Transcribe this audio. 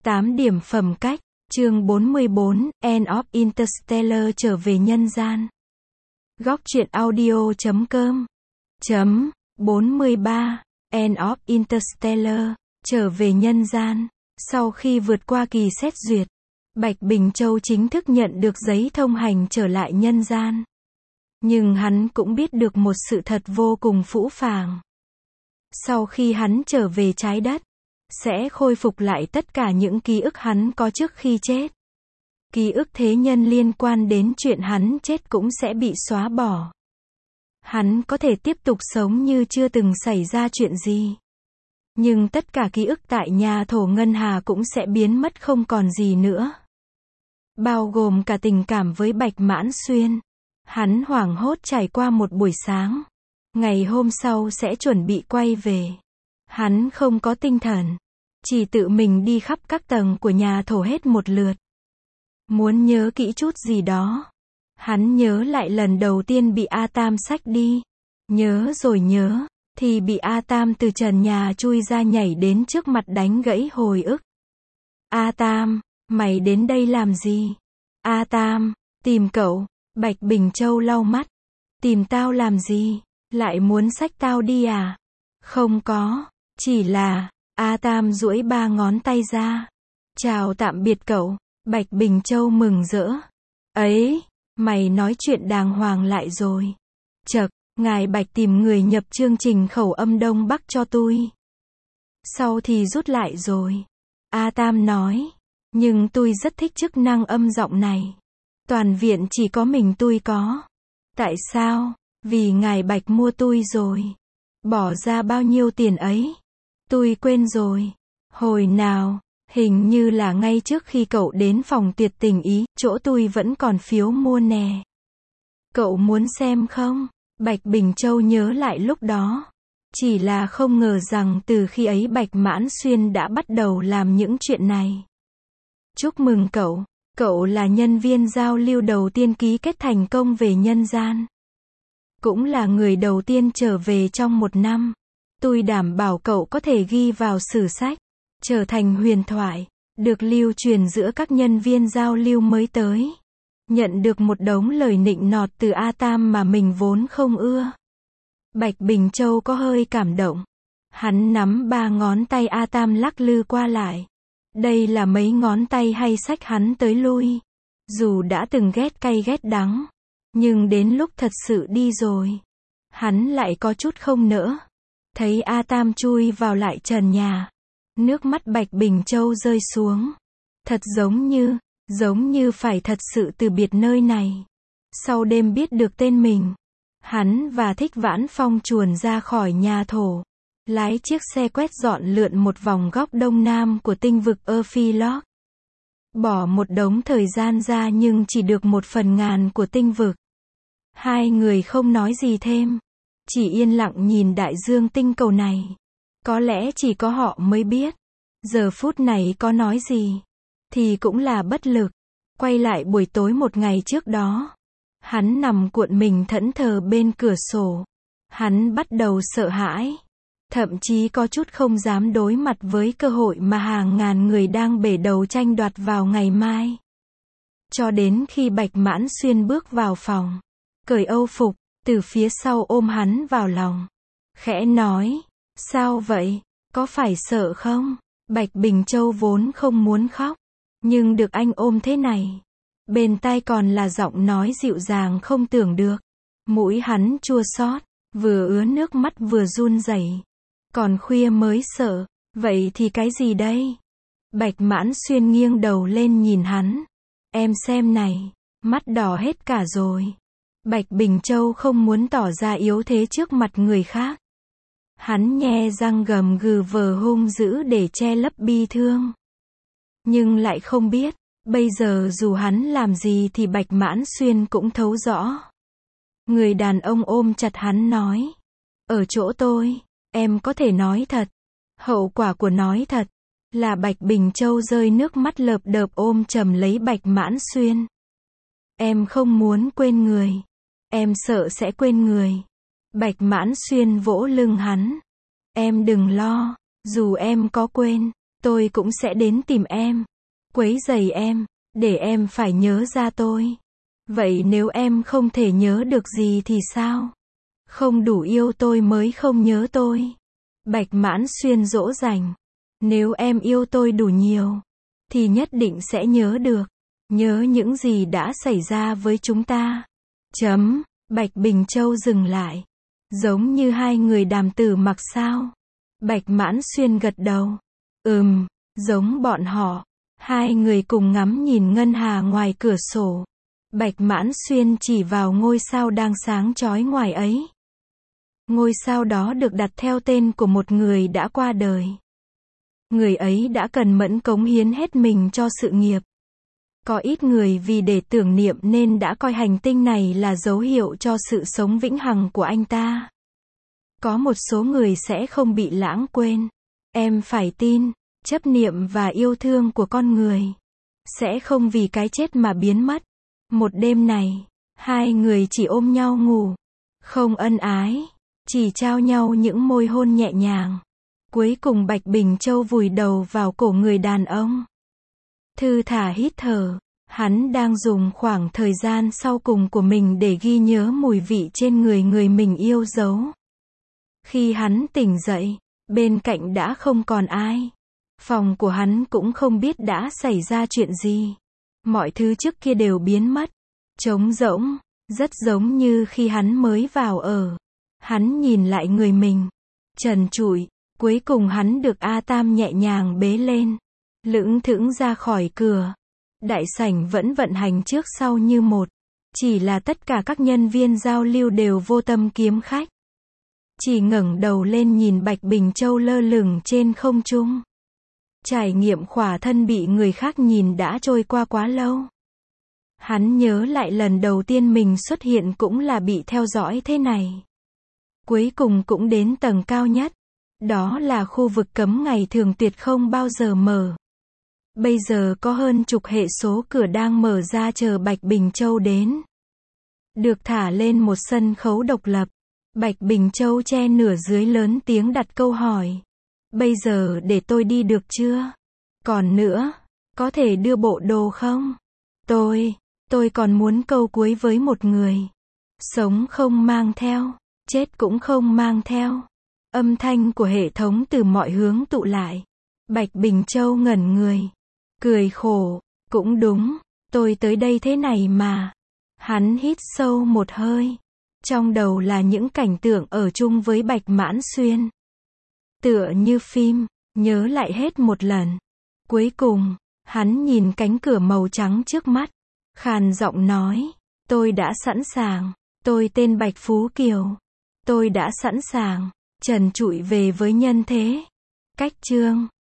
8 điểm phẩm cách, chương 44, End of Interstellar trở về nhân gian. Góc truyện audio.com 43, End of Interstellar, trở về nhân gian. Sau khi vượt qua kỳ xét duyệt, Bạch Bình Châu chính thức nhận được giấy thông hành trở lại nhân gian. Nhưng hắn cũng biết được một sự thật vô cùng phũ phàng. Sau khi hắn trở về trái đất, sẽ khôi phục lại tất cả những ký ức hắn có trước khi chết. Ký ức thế nhân liên quan đến chuyện hắn chết cũng sẽ bị xóa bỏ. Hắn có thể tiếp tục sống như chưa từng xảy ra chuyện gì. Nhưng tất cả ký ức tại nhà thổ Ngân Hà cũng sẽ biến mất không còn gì nữa. Bao gồm cả tình cảm với Bạch Mãn Xuyên. Hắn hoảng hốt trải qua một buổi sáng. Ngày hôm sau sẽ chuẩn bị quay về. Hắn không có tinh thần. Chỉ tự mình đi khắp các tầng của nhà thổ hết một lượt. Muốn nhớ kỹ chút gì đó. Hắn nhớ lại lần đầu tiên bị A Tam xách đi. Nhớ rồi nhớ, thì bị A Tam từ trần nhà chui ra nhảy đến trước mặt đánh gãy hồi ức. A Tam, mày đến đây làm gì? A Tam, tìm cậu. Bạch Bình Châu lau mắt. Tìm tao làm gì? Lại muốn xách tao đi à? Không có, chỉ là, A Tam duỗi 3 ngón tay ra. Chào tạm biệt cậu. Bạch Bình Châu mừng rỡ. Ấy, mày nói chuyện đàng hoàng lại rồi. Chậc, ngài Bạch tìm người nhập chương trình khẩu âm Đông Bắc cho tôi. Sau thì rút lại rồi. A Tam nói. Nhưng tôi rất thích chức năng âm giọng này. Toàn viện chỉ có mình tôi có. Tại sao? Vì ngài Bạch mua tôi rồi. Bỏ ra bao nhiêu tiền ấy? Tôi quên rồi. Hồi nào? Hình như là ngay trước khi cậu đến phòng tuyệt tình Ý, chỗ tôi vẫn còn phiếu mua nè. Cậu muốn xem không? Bạch Bình Châu nhớ lại lúc đó. Chỉ là không ngờ rằng từ khi ấy Bạch Mãn Xuyên đã bắt đầu làm những chuyện này. Chúc mừng cậu. Cậu là nhân viên giao lưu đầu tiên ký kết thành công về nhân gian. Cũng là người đầu tiên trở về trong 1 năm. Tôi đảm bảo cậu có thể ghi vào sử sách. Trở thành huyền thoại. Được lưu truyền giữa các nhân viên giao lưu mới tới. Nhận được một đống lời nịnh nọt từ A Tam mà mình vốn không ưa. Bạch Bình Châu có hơi cảm động. Hắn nắm 3 ngón tay A Tam lắc lư qua lại. Đây là mấy ngón tay hay xách hắn tới lui. Dù đã từng ghét cay ghét đắng. Nhưng đến lúc thật sự đi rồi. Hắn lại có chút không nỡ. Thấy A Tam chui vào lại trần nhà. Nước mắt Bạch Bình Châu rơi xuống. Thật giống như phải thật sự từ biệt nơi này. Sau đêm biết được tên mình. Hắn và Thích Vãn Phong chuồn ra khỏi nhà thổ. Lái chiếc xe quét dọn lượn một vòng góc đông nam của tinh vực Ephilog. Bỏ một đống thời gian ra nhưng chỉ được 1/1000 của tinh vực. Hai người không nói gì thêm. Chỉ yên lặng nhìn đại dương tinh cầu này. Có lẽ chỉ có họ mới biết. Giờ phút này có nói gì. Thì cũng là bất lực. Quay lại buổi tối một ngày trước đó. Hắn nằm cuộn mình thẫn thờ bên cửa sổ. Hắn bắt đầu sợ hãi. Thậm chí có chút không dám đối mặt với cơ hội mà hàng ngàn người đang bể đầu tranh đoạt vào ngày mai. Cho đến khi Bạch Mãn Xuyên bước vào phòng. Cởi âu phục, từ phía sau ôm hắn vào lòng. Khẽ nói, sao vậy, có phải sợ không? Bạch Bình Châu vốn không muốn khóc. Nhưng được anh ôm thế này. Bên tai còn là giọng nói dịu dàng không tưởng được. Mũi hắn chua xót, vừa ứa nước mắt vừa run rẩy. Còn khuya mới sợ, vậy thì cái gì đây? Bạch Mãn Xuyên nghiêng đầu lên nhìn hắn. Em xem này, mắt đỏ hết cả rồi. Bạch Bình Châu không muốn tỏ ra yếu thế trước mặt người khác. Hắn nhe răng gầm gừ vờ hung dữ để che lấp bi thương. Nhưng lại không biết, bây giờ dù hắn làm gì thì Bạch Mãn Xuyên cũng thấu rõ. Người đàn ông ôm chặt hắn nói. Ở chỗ tôi, em có thể nói thật. Hậu quả của nói thật, là Bạch Bình Châu rơi nước mắt lợp đợp ôm chầm lấy Bạch Mãn Xuyên. Em không muốn quên người. Em sợ sẽ quên người. Bạch Mãn Xuyên vỗ lưng hắn. Em đừng lo, dù em có quên, tôi cũng sẽ đến tìm em, quấy rầy em, để em phải nhớ ra tôi. Vậy nếu em không thể nhớ được gì thì sao? Không đủ yêu tôi mới không nhớ tôi. Bạch Mãn Xuyên dỗ dành. Nếu em yêu tôi đủ nhiều, thì nhất định sẽ nhớ được. Nhớ những gì đã xảy ra với chúng ta. Bạch Bình Châu dừng lại. Giống như hai người đàm tử mặc sao? Bạch Mãn Xuyên gật đầu. Giống bọn họ. Hai người cùng ngắm nhìn ngân hà ngoài cửa sổ. Bạch Mãn Xuyên chỉ vào ngôi sao đang sáng chói ngoài ấy. Ngôi sao đó được đặt theo tên của một người đã qua đời. Người ấy đã cần mẫn cống hiến hết mình cho sự nghiệp. Có ít người vì để tưởng niệm nên đã coi hành tinh này là dấu hiệu cho sự sống vĩnh hằng của anh ta. Có một số người sẽ không bị lãng quên. Em phải tin, chấp niệm và yêu thương của con người sẽ không vì cái chết mà biến mất. Một đêm này, hai người chỉ ôm nhau ngủ, không ân ái, chỉ trao nhau những môi hôn nhẹ nhàng. Cuối cùng Bạch Bình Châu vùi đầu vào cổ người đàn ông. Thư thả hít thở, hắn đang dùng khoảng thời gian sau cùng của mình để ghi nhớ mùi vị trên người người mình yêu dấu. Khi hắn tỉnh dậy, bên cạnh đã không còn ai. Phòng của hắn cũng không biết đã xảy ra chuyện gì. Mọi thứ trước kia đều biến mất. Trống rỗng, rất giống như khi hắn mới vào ở. Hắn nhìn lại người mình, trần trụi, cuối cùng hắn được A Tam nhẹ nhàng bế lên, lững thững ra khỏi cửa. Đại sảnh vẫn vận hành trước sau như một, chỉ là tất cả các nhân viên giao lưu đều vô tâm kiếm khách. Chỉ ngẩng đầu lên nhìn Bạch Bình Châu lơ lửng trên không trung. Trải nghiệm khỏa thân bị người khác nhìn đã trôi qua quá lâu. Hắn nhớ lại lần đầu tiên mình xuất hiện cũng là bị theo dõi thế này. Cuối cùng cũng đến tầng cao nhất. Đó là khu vực cấm ngày thường tuyệt không bao giờ mở. Bây giờ có hơn chục hệ số cửa đang mở ra chờ Bạch Bình Châu đến. Được thả lên một sân khấu độc lập. Bạch Bình Châu che nửa dưới lớn tiếng đặt câu hỏi. Bây giờ để tôi đi được chưa? Còn nữa, có thể đưa bộ đồ không? Tôi còn muốn câu cuối với một người. Sống không mang theo, chết cũng không mang theo. Âm thanh của hệ thống từ mọi hướng tụ lại. Bạch Bình Châu ngẩn người. Cười khổ, cũng đúng, tôi tới đây thế này mà. Hắn hít sâu một hơi. Trong đầu là những cảnh tượng ở chung với Bạch Mãn Xuyên. Tựa như phim, nhớ lại hết một lần. Cuối cùng, hắn nhìn cánh cửa màu trắng trước mắt. Khàn giọng nói, tôi đã sẵn sàng, tôi tên Bạch Phú Kiều. Tôi đã sẵn sàng, trần trụi về với nhân thế. Cách chương